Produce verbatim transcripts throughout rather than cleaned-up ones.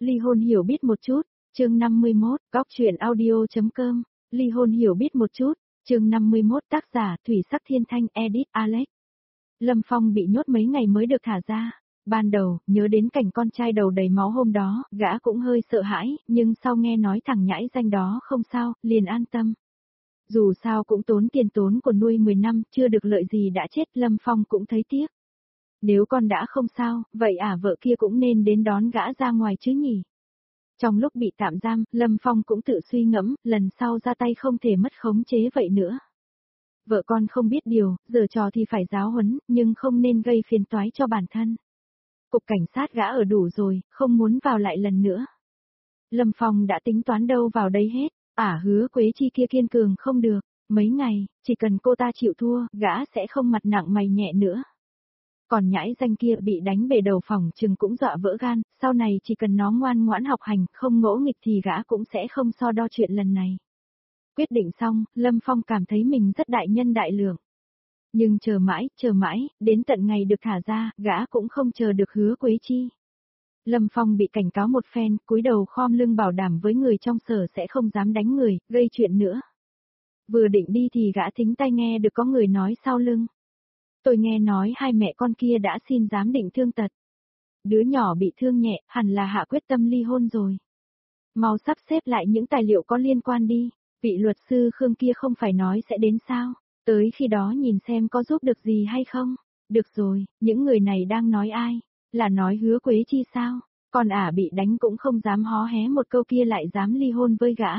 Ly hôn hiểu biết một chút, chương năm mươi mốt, góc truyện audio.com, ly hôn hiểu biết một chút, chương năm mươi mốt tác giả Thủy Sắc Thiên Thanh edit Alex. Lâm Phong bị nhốt mấy ngày mới được thả ra. Ban đầu, nhớ đến cảnh con trai đầu đầy máu hôm đó, gã cũng hơi sợ hãi, nhưng sau nghe nói thằng nhãi danh đó không sao, liền an tâm. Dù sao cũng tốn tiền tốn của nuôi mười năm, chưa được lợi gì đã chết, Lâm Phong cũng thấy tiếc. Nếu con đã không sao, vậy ả vợ kia cũng nên đến đón gã ra ngoài chứ nhỉ. Trong lúc bị tạm giam, Lâm Phong cũng tự suy ngẫm, lần sau ra tay không thể mất khống chế vậy nữa. Vợ con không biết điều, giờ trò thì phải giáo huấn, nhưng không nên gây phiền toái cho bản thân. Cục cảnh sát gã ở đủ rồi, không muốn vào lại lần nữa. Lâm Phong đã tính toán đâu vào đây hết, ả hứa Quế Chi kia kiên cường không được, mấy ngày, chỉ cần cô ta chịu thua, gã sẽ không mặt nặng mày nhẹ nữa. Còn nhãi danh kia bị đánh bể đầu phòng chừng cũng dọa vỡ gan, sau này chỉ cần nó ngoan ngoãn học hành, không ngỗ nghịch thì gã cũng sẽ không so đo chuyện lần này. Quyết định xong, Lâm Phong cảm thấy mình rất đại nhân đại lượng. Nhưng chờ mãi, chờ mãi, đến tận ngày được thả ra, gã cũng không chờ được hứa Quế Chi. Lâm Phong bị cảnh cáo một phen, cúi đầu khom lưng bảo đảm với người trong sở sẽ không dám đánh người, gây chuyện nữa. Vừa định đi thì gã thính tai nghe được có người nói sau lưng. Tôi nghe nói hai mẹ con kia đã xin giám định thương tật. Đứa nhỏ bị thương nhẹ, hẳn là hạ quyết tâm ly hôn rồi. Mau sắp xếp lại những tài liệu có liên quan đi, vị luật sư Khương kia không phải nói sẽ đến sao, tới khi đó nhìn xem có giúp được gì hay không. Được rồi, những người này đang nói ai, là nói hứa Quế Chi sao, còn ả bị đánh cũng không dám hó hé một câu kia lại dám ly hôn với gã.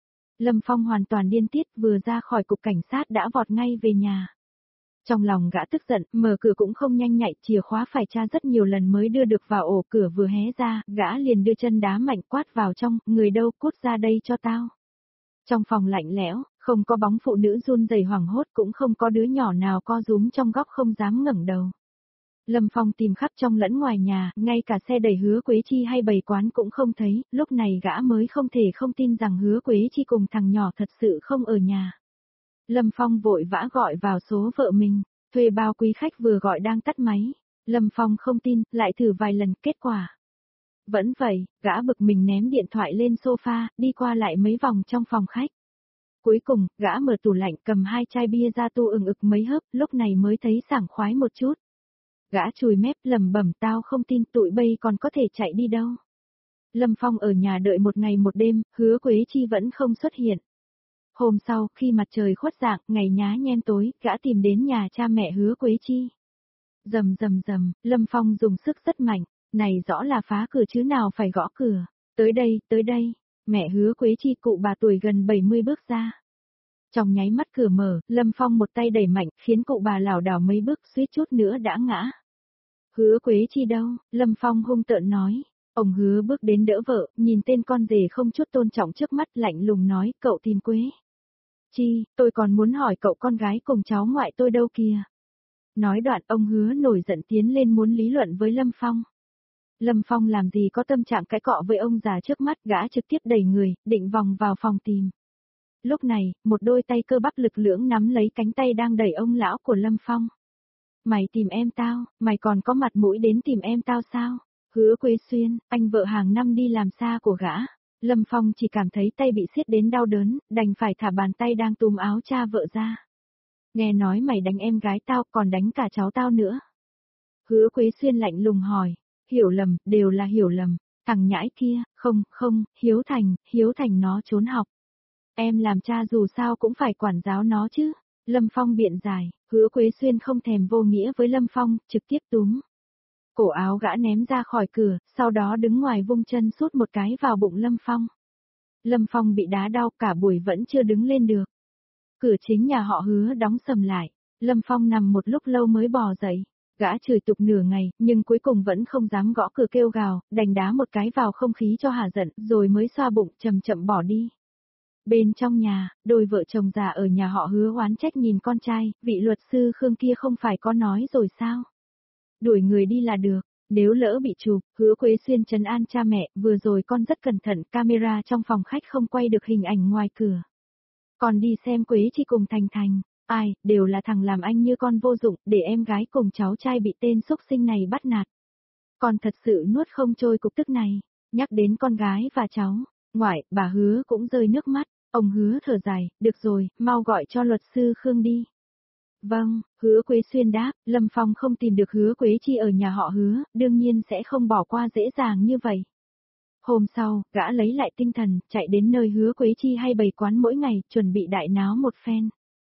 Lâm Phong hoàn toàn điên tiết, vừa ra khỏi cục cảnh sát đã vọt ngay về nhà. Trong lòng gã tức giận, mở cửa cũng không nhanh nhạy, chìa khóa phải tra rất nhiều lần mới đưa được vào ổ, cửa vừa hé ra, gã liền đưa chân đá mạnh quát vào trong, người đâu, cút ra đây cho tao. Trong phòng lạnh lẽo, không có bóng phụ nữ run rẩy hoảng hốt, cũng không có đứa nhỏ nào co rúm trong góc không dám ngẩng đầu. Lâm Phong tìm khắp trong lẫn ngoài nhà, ngay cả xe đẩy hứa Quế Chi hay bày quán cũng không thấy, lúc này gã mới không thể không tin rằng hứa Quế Chi cùng thằng nhỏ thật sự không ở nhà. Lâm Phong vội vã gọi vào số vợ mình, thuê bao quý khách vừa gọi đang tắt máy. Lâm Phong không tin, lại thử vài lần, kết quả vẫn vậy, gã bực mình ném điện thoại lên sofa, đi qua lại mấy vòng trong phòng khách. Cuối cùng, gã mở tủ lạnh cầm hai chai bia ra tu ừng ực mấy hớp, lúc này mới thấy sảng khoái một chút. Gã chùi mép lẩm bẩm, tao không tin tụi bây còn có thể chạy đi đâu. Lâm Phong ở nhà đợi một ngày một đêm, hứa Quế Chi vẫn không xuất hiện. Hôm sau, khi mặt trời khuất dạng, ngày nhá nhem tối, gã tìm đến nhà cha mẹ hứa Quế Chi. Rầm rầm rầm, Lâm Phong dùng sức rất mạnh, này rõ là phá cửa chứ nào phải gõ cửa. Tới đây, tới đây, mẹ hứa Quế Chi cụ bà tuổi gần bảy mươi bước ra. Trong nháy mắt cửa mở, Lâm Phong một tay đẩy mạnh, khiến cụ bà lảo đảo mấy bước, suýt chút nữa đã ngã. Hứa Quế Chi đâu? Lâm Phong hung tợn nói. Ông hứa bước đến đỡ vợ, nhìn tên con rể không chút tôn trọng trước mắt, lạnh lùng nói, cậu tìm Quế Chi, tôi còn muốn hỏi cậu con gái cùng cháu ngoại tôi đâu kìa. Nói đoạn ông hứa nổi giận tiến lên muốn lý luận với Lâm Phong. Lâm Phong làm gì có tâm trạng cãi cọ với ông già trước mắt, gã trực tiếp đẩy người, định vòng vào phòng tìm. Lúc này, một đôi tay cơ bắp lực lưỡng nắm lấy cánh tay đang đẩy ông lão của Lâm Phong. Mày tìm em tao, mày còn có mặt mũi đến tìm em tao sao? Hứa Quế Xuyên, anh vợ hàng năm đi làm xa của gã. Lâm Phong chỉ cảm thấy tay bị siết đến đau đớn, đành phải thả bàn tay đang túm áo cha vợ ra. Nghe nói mày đánh em gái tao, còn đánh cả cháu tao nữa. Hứa Quế Xuyên lạnh lùng hỏi, hiểu lầm, đều là hiểu lầm, thằng nhãi kia, không, không, Hiếu Thành, Hiếu Thành nó trốn học. Em làm cha dù sao cũng phải quản giáo nó chứ. Lâm Phong biện giải, hứa Quế Xuyên không thèm vô nghĩa với Lâm Phong, trực tiếp túm cổ áo gã ném ra khỏi cửa, sau đó đứng ngoài vung chân sút một cái vào bụng Lâm Phong. Lâm Phong bị đá đau cả buổi vẫn chưa đứng lên được. Cửa chính nhà họ hứa đóng sầm lại, Lâm Phong nằm một lúc lâu mới bò dậy. Gã chửi tục nửa ngày, nhưng cuối cùng vẫn không dám gõ cửa kêu gào, đành đá một cái vào không khí cho hả giận, rồi mới xoa bụng chậm chậm bỏ đi. Bên trong nhà, đôi vợ chồng già ở nhà họ hứa oán trách nhìn con trai, vị luật sư Khương kia không phải có nói rồi sao? Đuổi người đi là được, nếu lỡ bị chụp, hứa Quế Xuyên trấn an cha mẹ, vừa rồi con rất cẩn thận, camera trong phòng khách không quay được hình ảnh ngoài cửa. Còn đi xem Quế Chi cùng Thành Thành, ai, đều là thằng làm anh như con vô dụng, để em gái cùng cháu trai bị tên xúc sinh này bắt nạt. Con thật sự nuốt không trôi cục tức này. Nhắc đến con gái và cháu, ngoại, bà Hứa cũng rơi nước mắt, ông Hứa thở dài, được rồi, mau gọi cho luật sư Khương đi. Vâng, Hứa Quế Xuyên đáp, Lâm Phong không tìm được Hứa Quế Chi ở nhà họ Hứa, đương nhiên sẽ không bỏ qua dễ dàng như vậy. Hôm sau, gã lấy lại tinh thần, chạy đến nơi Hứa Quế Chi hay bày quán mỗi ngày, chuẩn bị đại náo một phen.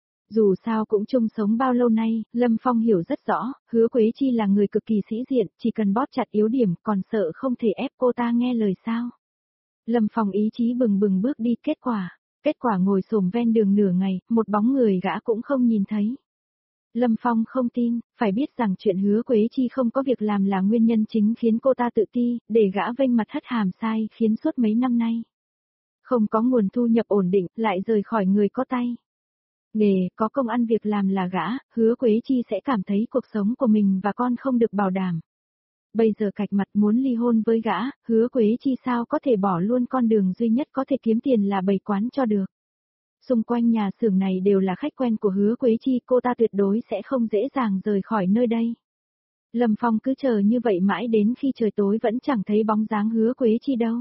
Dù sao cũng chung sống bao lâu nay, Lâm Phong hiểu rất rõ, Hứa Quế Chi là người cực kỳ sĩ diện, chỉ cần bóp chặt yếu điểm, còn sợ không thể ép cô ta nghe lời sao. Lâm Phong ý chí bừng bừng bước đi, kết quả, kết quả ngồi xổm ven đường nửa ngày, một bóng người gã cũng không nhìn thấy. Lâm Phong không tin, phải biết rằng chuyện Hứa Quế Chi không có việc làm là nguyên nhân chính khiến cô ta tự ti, để gã vênh mặt hất hàm sai khiến suốt mấy năm nay. Không có nguồn thu nhập ổn định, lại rời khỏi người có tay. Nghề, có công ăn việc làm là gã, Hứa Quế Chi sẽ cảm thấy cuộc sống của mình và con không được bảo đảm. Bây giờ cạch mặt muốn ly hôn với gã, Hứa Quế Chi sao có thể bỏ luôn con đường duy nhất có thể kiếm tiền là bày quán cho được. Xung quanh nhà xưởng này đều là khách quen của Hứa Quế Chi, cô ta tuyệt đối sẽ không dễ dàng rời khỏi nơi đây. Lâm Phong cứ chờ như vậy mãi đến khi trời tối vẫn chẳng thấy bóng dáng Hứa Quế Chi đâu.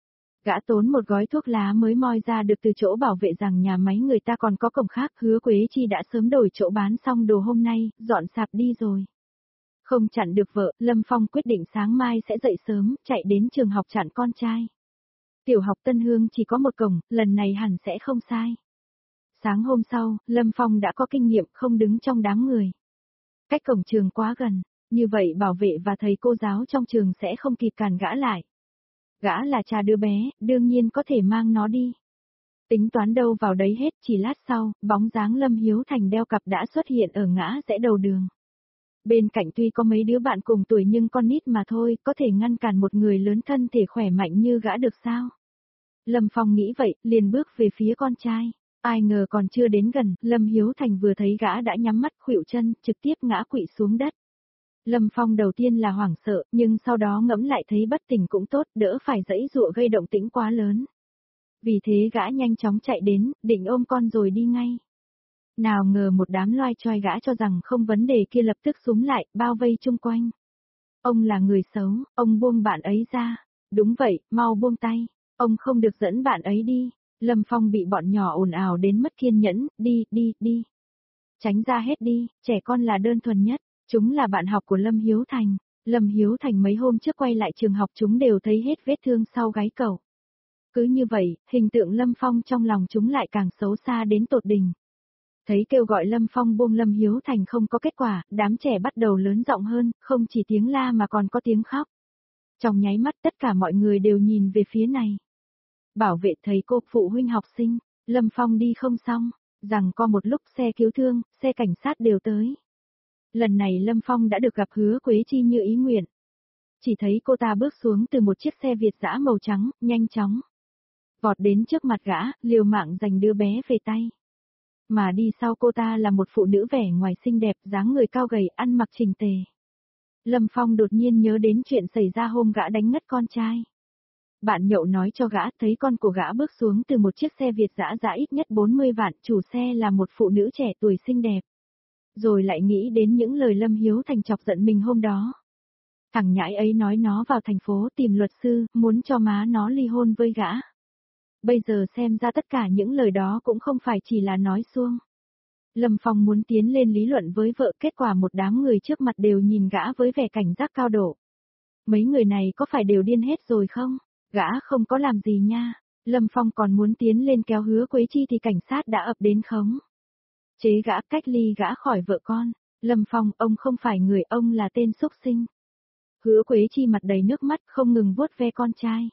Gã tốn một gói thuốc lá mới moi ra được từ chỗ bảo vệ rằng nhà máy người ta còn có cổng khác, Hứa Quế Chi đã sớm đổi chỗ bán xong đồ hôm nay, dọn sạp đi rồi. Không chặn được vợ, Lâm Phong quyết định sáng mai sẽ dậy sớm, chạy đến trường học chặn con trai. Tiểu học Tân Hương chỉ có một cổng, lần này hẳn sẽ không sai. Sáng hôm sau, Lâm Phong đã có kinh nghiệm không đứng trong đám người. Cách cổng trường quá gần, như vậy bảo vệ và thầy cô giáo trong trường sẽ không kịp cản gã lại. Gã là cha đứa bé, đương nhiên có thể mang nó đi. Tính toán đâu vào đấy hết, chỉ lát sau, bóng dáng Lâm Hiếu Thành đeo cặp đã xuất hiện ở ngã rẽ đầu đường. Bên cạnh tuy có mấy đứa bạn cùng tuổi nhưng con nít mà thôi, có thể ngăn cản một người lớn thân thể khỏe mạnh như gã được sao? Lâm Phong nghĩ vậy, liền bước về phía con trai. Ai ngờ còn chưa đến gần, Lâm Hiếu Thành vừa thấy gã đã nhắm mắt khuỵu chân, trực tiếp ngã quỵ xuống đất. Lâm Phong đầu tiên là hoảng sợ, nhưng sau đó ngẫm lại thấy bất tỉnh cũng tốt, đỡ phải dãy dụa gây động tĩnh quá lớn. Vì thế gã nhanh chóng chạy đến, định ôm con rồi đi ngay. Nào ngờ một đám loai choai gã cho rằng không vấn đề kia lập tức xúm lại, bao vây chung quanh. Ông là người xấu, ông buông bạn ấy ra. Đúng vậy, mau buông tay, ông không được dẫn bạn ấy đi. Lâm Phong bị bọn nhỏ ồn ào đến mất kiên nhẫn, đi, đi, đi. Tránh ra hết đi, trẻ con là đơn thuần nhất, chúng là bạn học của Lâm Hiếu Thành. Lâm Hiếu Thành mấy hôm trước quay lại trường học chúng đều thấy hết vết thương sau gáy cậu. Cứ như vậy, hình tượng Lâm Phong trong lòng chúng lại càng xấu xa đến tột đỉnh. Thấy kêu gọi Lâm Phong buông Lâm Hiếu Thành không có kết quả, đám trẻ bắt đầu lớn giọng hơn, không chỉ tiếng la mà còn có tiếng khóc. Trong nháy mắt tất cả mọi người đều nhìn về phía này. Bảo vệ thầy cô, phụ huynh học sinh, Lâm Phong đi không xong, rằng có một lúc xe cứu thương, xe cảnh sát đều tới. Lần này Lâm Phong đã được gặp Hứa Quế Chi như ý nguyện. Chỉ thấy cô ta bước xuống từ một chiếc xe Việt dã màu trắng, nhanh chóng. Vọt đến trước mặt gã, liều mạng giành đứa bé về tay. Mà đi sau cô ta là một phụ nữ vẻ ngoài xinh đẹp, dáng người cao gầy, ăn mặc chỉnh tề. Lâm Phong đột nhiên nhớ đến chuyện xảy ra hôm gã đánh ngất con trai. Bạn nhậu nói cho gã thấy con của gã bước xuống từ một chiếc xe Việt dã giá ít nhất bốn mươi vạn, chủ xe là một phụ nữ trẻ tuổi xinh đẹp. Rồi lại nghĩ đến những lời Lâm Hiếu Thành chọc giận mình hôm đó. Thằng nhãi ấy nói nó vào thành phố tìm luật sư, muốn cho má nó ly hôn với gã. Bây giờ xem ra tất cả những lời đó cũng không phải chỉ là nói suông. Lâm Phong muốn tiến lên lý luận với vợ, kết quả một đám người trước mặt đều nhìn gã với vẻ cảnh giác cao độ. Mấy người này có phải đều điên hết rồi không? Gã không có làm gì nha. Lâm Phong còn muốn tiến lên kéo Hứa Quế Chi thì cảnh sát đã ập đến khống chế gã, cách ly gã khỏi vợ con. Lâm Phong, ông không phải người, ông là tên xúc sinh. Hứa Quế Chi mặt đầy nước mắt không ngừng vuốt ve con trai.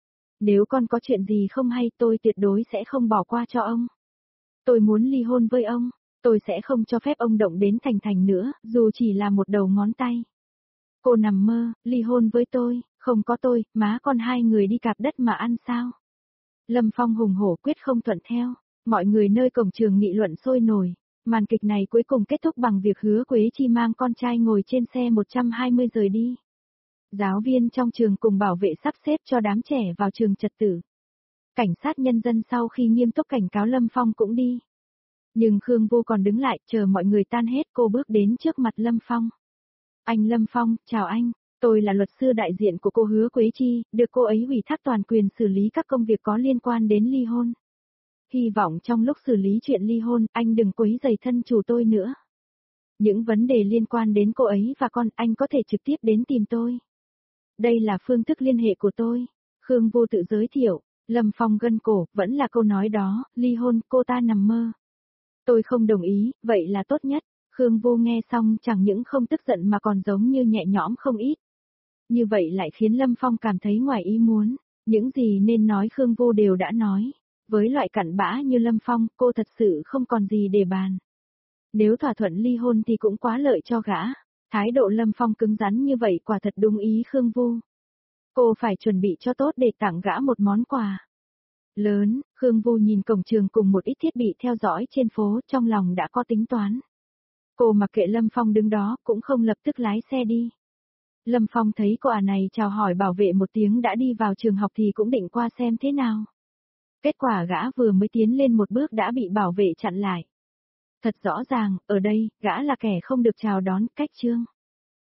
Nếu con có chuyện gì không hay tôi tuyệt đối sẽ không bỏ qua cho ông. Tôi muốn ly hôn với ông, tôi sẽ không cho phép ông động đến Thành Thành nữa, dù chỉ là một đầu ngón tay. Cô nằm mơ, ly hôn với tôi, không có tôi, má con hai người đi cạp đất mà ăn sao? Lâm Phong hùng hổ quyết không thuận theo, mọi người nơi cổng trường nghị luận sôi nổi. Màn kịch này cuối cùng kết thúc bằng việc Hứa Quế Chi mang con trai ngồi trên xe một trăm hai mươi rời đi. Giáo viên trong trường cùng bảo vệ sắp xếp cho đám trẻ vào trường trật tự. Cảnh sát nhân dân sau khi nghiêm túc cảnh cáo Lâm Phong cũng đi. Nhưng Khương Vô còn đứng lại chờ mọi người tan hết, cô bước đến trước mặt Lâm Phong. Anh Lâm Phong, chào anh. Tôi là luật sư đại diện của cô Hứa Quế Chi, được cô ấy ủy thác toàn quyền xử lý các công việc có liên quan đến ly hôn. Hy vọng trong lúc xử lý chuyện ly hôn, anh đừng quấy rầy thân chủ tôi nữa. Những vấn đề liên quan đến cô ấy và con, anh có thể trực tiếp đến tìm tôi. Đây là phương thức liên hệ của tôi. Khương Vô tự giới thiệu, Lâm Phong gân cổ, vẫn là câu nói đó, ly hôn, cô ta nằm mơ. Tôi không đồng ý, vậy là tốt nhất. Khương Vô nghe xong chẳng những không tức giận mà còn giống như nhẹ nhõm không ít. Như vậy lại khiến Lâm Phong cảm thấy ngoài ý muốn, những gì nên nói Khương Vô đều đã nói. Với loại cặn bã như Lâm Phong, cô thật sự không còn gì để bàn. Nếu thỏa thuận ly hôn thì cũng quá lợi cho gã. Thái độ Lâm Phong cứng rắn như vậy quả thật đúng ý Khương Vô. Cô phải chuẩn bị cho tốt để tặng gã một món quà lớn. Khương Vô nhìn cổng trường cùng một ít thiết bị theo dõi trên phố, trong lòng đã có tính toán. Cô mặc kệ Lâm Phong đứng đó, cũng không lập tức lái xe đi. Lâm Phong thấy cô ả này chào hỏi bảo vệ một tiếng đã đi vào trường học thì cũng định qua xem thế nào. Kết quả gã vừa mới tiến lên một bước đã bị bảo vệ chặn lại. Thật rõ ràng, ở đây, gã là kẻ không được chào đón, cách chương.